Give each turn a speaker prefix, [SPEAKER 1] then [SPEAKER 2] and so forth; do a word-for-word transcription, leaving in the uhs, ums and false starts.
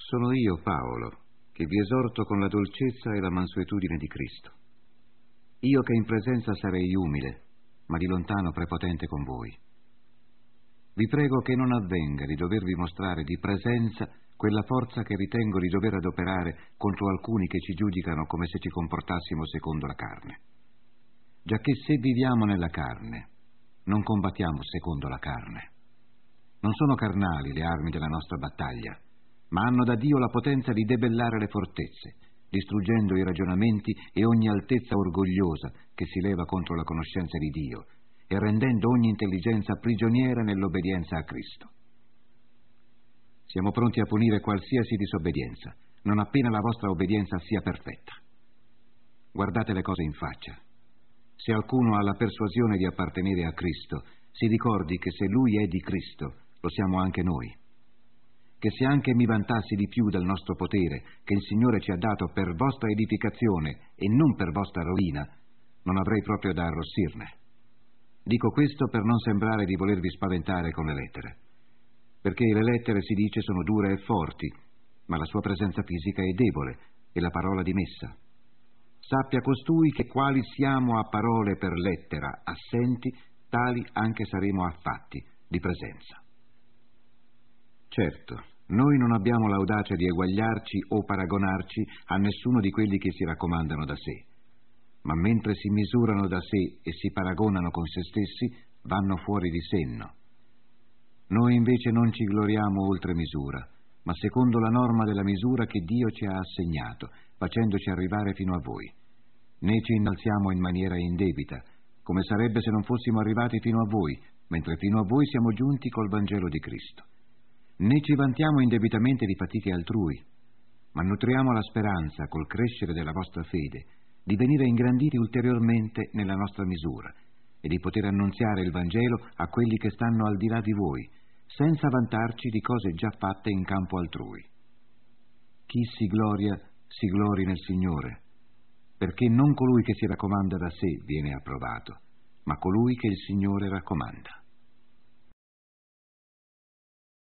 [SPEAKER 1] Sono io, Paolo, che vi esorto con la dolcezza e la mansuetudine di Cristo. Io che in presenza sarei umile, ma di lontano prepotente con voi. Vi prego che non avvenga di dovervi mostrare di presenza quella forza che ritengo di dover adoperare contro alcuni che ci giudicano come se ci comportassimo secondo la carne. Giacché se viviamo nella carne, non combattiamo secondo la carne. Non sono carnali le armi della nostra battaglia, ma hanno da Dio la potenza di debellare le fortezze, distruggendo i ragionamenti e ogni altezza orgogliosa che si leva contro la conoscenza di Dio e rendendo ogni intelligenza prigioniera nell'obbedienza a Cristo. Siamo pronti a punire qualsiasi disobbedienza, non appena la vostra obbedienza sia perfetta. Guardate le cose in faccia. Se qualcuno ha la persuasione di appartenere a Cristo, si ricordi che se Lui è di Cristo, lo siamo anche noi. Che se anche mi vantassi di più del nostro potere, che il Signore ci ha dato per vostra edificazione e non per vostra rovina, non avrei proprio da arrossirne. Dico questo per non sembrare di volervi spaventare con le lettere, perché le lettere, si dice, sono dure e forti, ma la sua presenza fisica è debole e la parola dimessa. Sappia costui che quali siamo a parole per lettera assenti, tali anche saremo a fatti di presenza. Certo, noi non abbiamo l'audacia di eguagliarci o paragonarci a nessuno di quelli che si raccomandano da sé, ma mentre si misurano da sé e si paragonano con se stessi, vanno fuori di senno. Noi invece non ci gloriamo oltre misura, ma secondo la norma della misura che Dio ci ha assegnato, facendoci arrivare fino a voi. Né ci innalziamo in maniera indebita, come sarebbe se non fossimo arrivati fino a voi, mentre fino a voi siamo giunti col Vangelo di Cristo. Né ci vantiamo indebitamente di fatiche altrui, ma nutriamo la speranza, col crescere della vostra fede, di venire ingranditi ulteriormente nella nostra misura e di poter annunziare il Vangelo a quelli che stanno al di là di voi, senza vantarci di cose già fatte in campo altrui. Chi si gloria, si glori nel Signore, perché non colui che si raccomanda da sé viene approvato, ma colui che il Signore raccomanda.